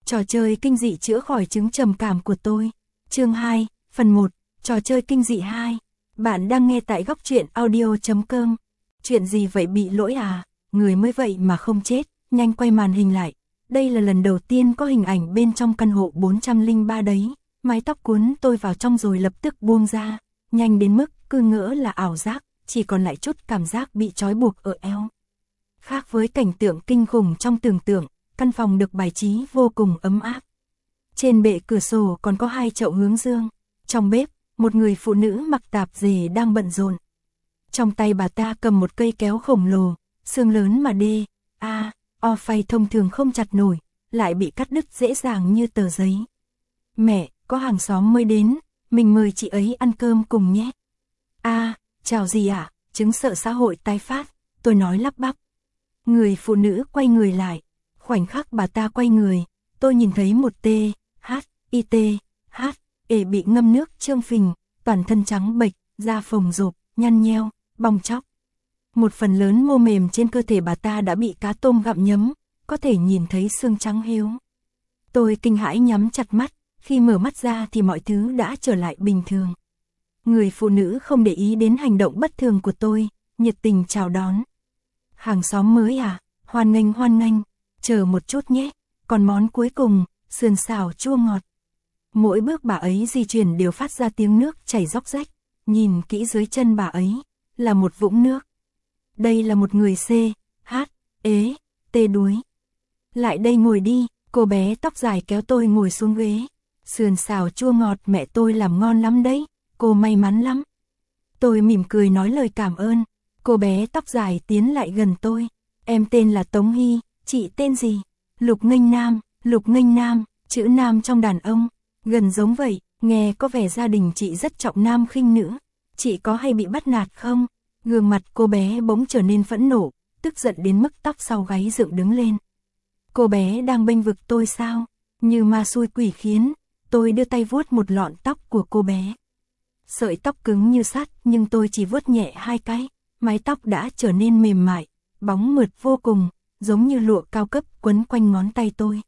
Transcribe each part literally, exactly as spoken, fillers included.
Trò chơi kinh dị chữa khỏi chứng trầm cảm của tôi. Chương hai, phần một, trò chơi kinh dị hai. Bạn đang nghe tại góc truyện audio chấm com. Chuyện gì vậy, bị lỗi à? Người mới vậy mà không chết, nhanh quay màn hình lại. Đây là lần đầu tiên có hình ảnh bên trong căn hộ bốn trăm lẻ ba đấy. Mái tóc cuốn tôi vào trong rồi lập tức buông ra, nhanh đến mức cứ ngỡ là ảo giác, chỉ còn lại chút cảm giác bị trói buộc ở eo. Khác với cảnh tượng kinh khủng trong tưởng tượng, căn phòng được bài trí vô cùng ấm áp. Trên bệ cửa sổ còn có hai chậu hướng dương. Trong bếp, một người phụ nữ mặc tạp dề đang bận rộn. Trong tay bà ta cầm một cây kéo khổng lồ, xương lớn mà đê, a, o phay thông thường không chặt nổi, lại bị cắt đứt dễ dàng như tờ giấy. Mẹ, có hàng xóm mới đến, mình mời chị ấy ăn cơm cùng nhé. A, à, chào gì ạ, à? Chứng sợ xã hội tái phát, tôi nói lắp bắp. Người phụ nữ quay người lại. Khoảnh khắc bà ta quay người, tôi nhìn thấy một T, H, I T, H, E bị ngâm nước trương phình, toàn thân trắng bệch, da phồng rộp, nhăn nheo, bong tróc. Một phần lớn mô mềm trên cơ thể bà ta đã bị cá tôm gặm nhấm, có thể nhìn thấy xương trắng hiếu. Tôi kinh hãi nhắm chặt mắt, khi mở mắt ra thì mọi thứ đã trở lại bình thường. Người phụ nữ không để ý đến hành động bất thường của tôi, nhiệt tình chào đón. Hàng xóm mới à, hoan nghênh hoan nghênh. Chờ một chút nhé, còn món cuối cùng, sườn xào chua ngọt. Mỗi bước bà ấy di chuyển đều phát ra tiếng nước chảy róc rách, nhìn kỹ dưới chân bà ấy, là một vũng nước. Đây là một người C, H, ế, T đuối. Lại đây ngồi đi, cô bé tóc dài kéo tôi ngồi xuống ghế. Sườn xào chua ngọt mẹ tôi làm ngon lắm đấy, cô may mắn lắm. Tôi mỉm cười nói lời cảm ơn, cô bé tóc dài tiến lại gần tôi. Em tên là Tống Hy. Chị tên gì? Lục Nghênh Nam, Lục Nghênh Nam, chữ nam trong đàn ông, gần giống vậy, nghe có vẻ gia đình chị rất trọng nam khinh nữ. Chị có hay bị bắt nạt không? Gương mặt cô bé bỗng trở nên phẫn nộ, tức giận đến mức tóc sau gáy dựng đứng lên. Cô bé đang bênh vực tôi sao? Như ma xui quỷ khiến, tôi đưa tay vuốt một lọn tóc của cô bé. Sợi tóc cứng như sắt nhưng tôi chỉ vuốt nhẹ hai cái, mái tóc đã trở nên mềm mại, bóng mượt vô cùng, giống như lụa cao cấp quấn quanh ngón tay tôi.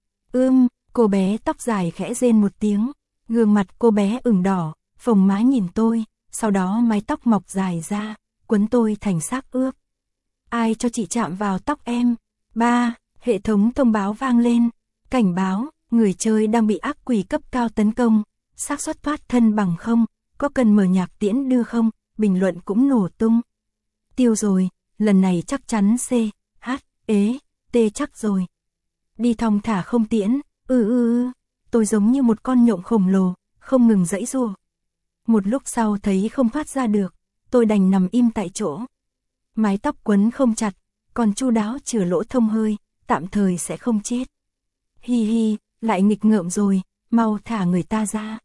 Ưm, cô bé tóc dài khẽ rên một tiếng, gương mặt cô bé ửng đỏ, phồng má nhìn tôi, sau đó mái tóc mọc dài ra, quấn tôi thành xác ướp. Ai cho chị chạm vào tóc em? Ba, hệ thống thông báo vang lên, cảnh báo, người chơi đang bị ác quỷ cấp cao tấn công, xác suất thoát thân bằng không, có cần mở nhạc tiễn đưa không? Bình luận cũng nổ tung. Tiêu rồi, lần này chắc chắn C, H, ế, T chắc rồi. Đi thong thả không tiễn, ư ư ư, tôi giống như một con nhộng khổng lồ, không ngừng giãy giụa. Một lúc sau thấy không thoát ra được, tôi đành nằm im tại chỗ. Mái tóc quấn không chặt, còn chu đáo chừa lỗ thông hơi, tạm thời sẽ không chết. Hi hi, lại nghịch ngợm rồi, mau thả người ta ra.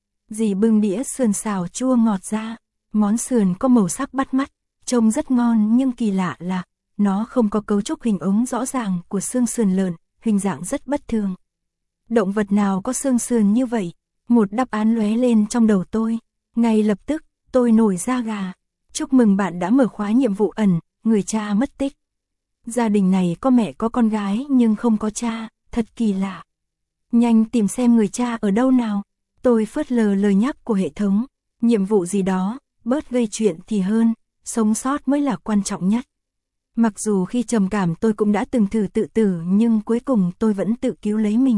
Dì bưng đĩa sườn xào chua ngọt ra, món sườn có màu sắc bắt mắt, trông rất ngon nhưng kỳ lạ là nó không có cấu trúc hình ống rõ ràng của xương sườn lợn, hình dạng rất bất thường. Động vật nào có xương sườn như vậy? Một đáp án lóe lên trong đầu tôi. Ngay lập tức, tôi nổi da gà. Chúc mừng bạn đã mở khóa nhiệm vụ ẩn, người cha mất tích. Gia đình này có mẹ có con gái nhưng không có cha, thật kỳ lạ. Nhanh tìm xem người cha ở đâu nào. Tôi phớt lờ lời nhắc của hệ thống. Nhiệm vụ gì đó, bớt gây chuyện thì hơn, sống sót mới là quan trọng nhất. Mặc dù khi trầm cảm tôi cũng đã từng thử tự tử nhưng cuối cùng tôi vẫn tự cứu lấy mình.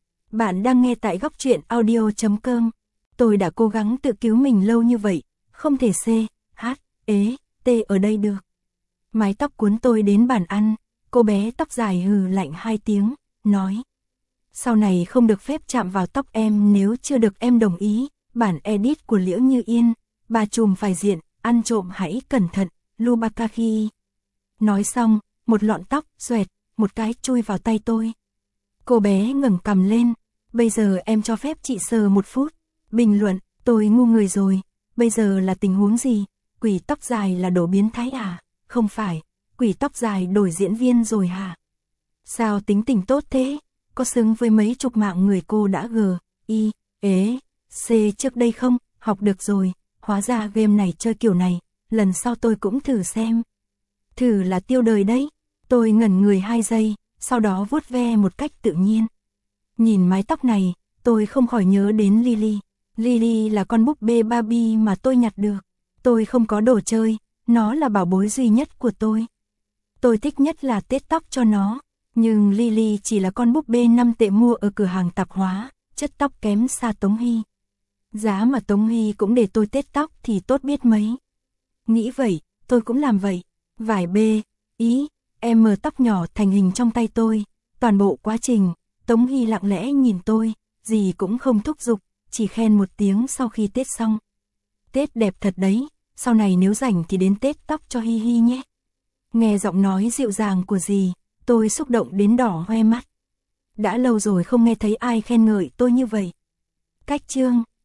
Bạn đang nghe tại góc truyện audio chấm com. Tôi đã cố gắng tự cứu mình lâu như vậy, không thể C, H, ế, T ở đây được. Mái tóc cuốn tôi đến bàn ăn, cô bé tóc dài hừ lạnh hai tiếng, nói. Sau này không được phép chạm vào tóc em nếu chưa được em đồng ý, bản edit của Liễu Như Yên, bà trùm phải diện, ăn trộm hãy cẩn thận, Lubakashi. Nói xong, một lọn tóc, xoẹt, một cái chui vào tay tôi. Cô bé ngẩng cằm lên, bây giờ em cho phép chị sờ một phút. Bình luận, tôi ngu người rồi, bây giờ là tình huống gì? Quỷ tóc dài là đồ biến thái à? Không phải, quỷ tóc dài đổi diễn viên rồi hả? Sao tính tình tốt thế? Có xứng với mấy chục mạng người cô đã G, I, ế, C trước đây không? Học được rồi, hóa ra game này chơi kiểu này, lần sau tôi cũng thử xem. Thử là tiêu đời đấy. Tôi ngẩn người hai giây, sau đó vuốt ve một cách tự nhiên. Nhìn mái tóc này, tôi không khỏi nhớ đến Lily. Lily là con búp bê Barbie mà tôi nhặt được. Tôi không có đồ chơi, nó là bảo bối duy nhất của tôi. Tôi thích nhất là tết tóc cho nó, nhưng Lily chỉ là con búp bê năm tệ mua ở cửa hàng tạp hóa, chất tóc kém xa Tống Hy. Giá mà Tống Hy cũng để tôi tết tóc thì tốt biết mấy. Nghĩ vậy, tôi cũng làm vậy. Vải B, ý, em mờ tóc nhỏ thành hình trong tay tôi. Toàn bộ quá trình, Tống Hy lặng lẽ nhìn tôi, gì cũng không thúc giục, chỉ khen một tiếng sau khi tết xong. Tết đẹp thật đấy, sau này nếu rảnh thì đến tết tóc cho Hi Hi nhé. Nghe giọng nói dịu dàng của dì, tôi xúc động đến đỏ hoe mắt. Đã lâu rồi không nghe thấy ai khen ngợi tôi như vậy. Cách chương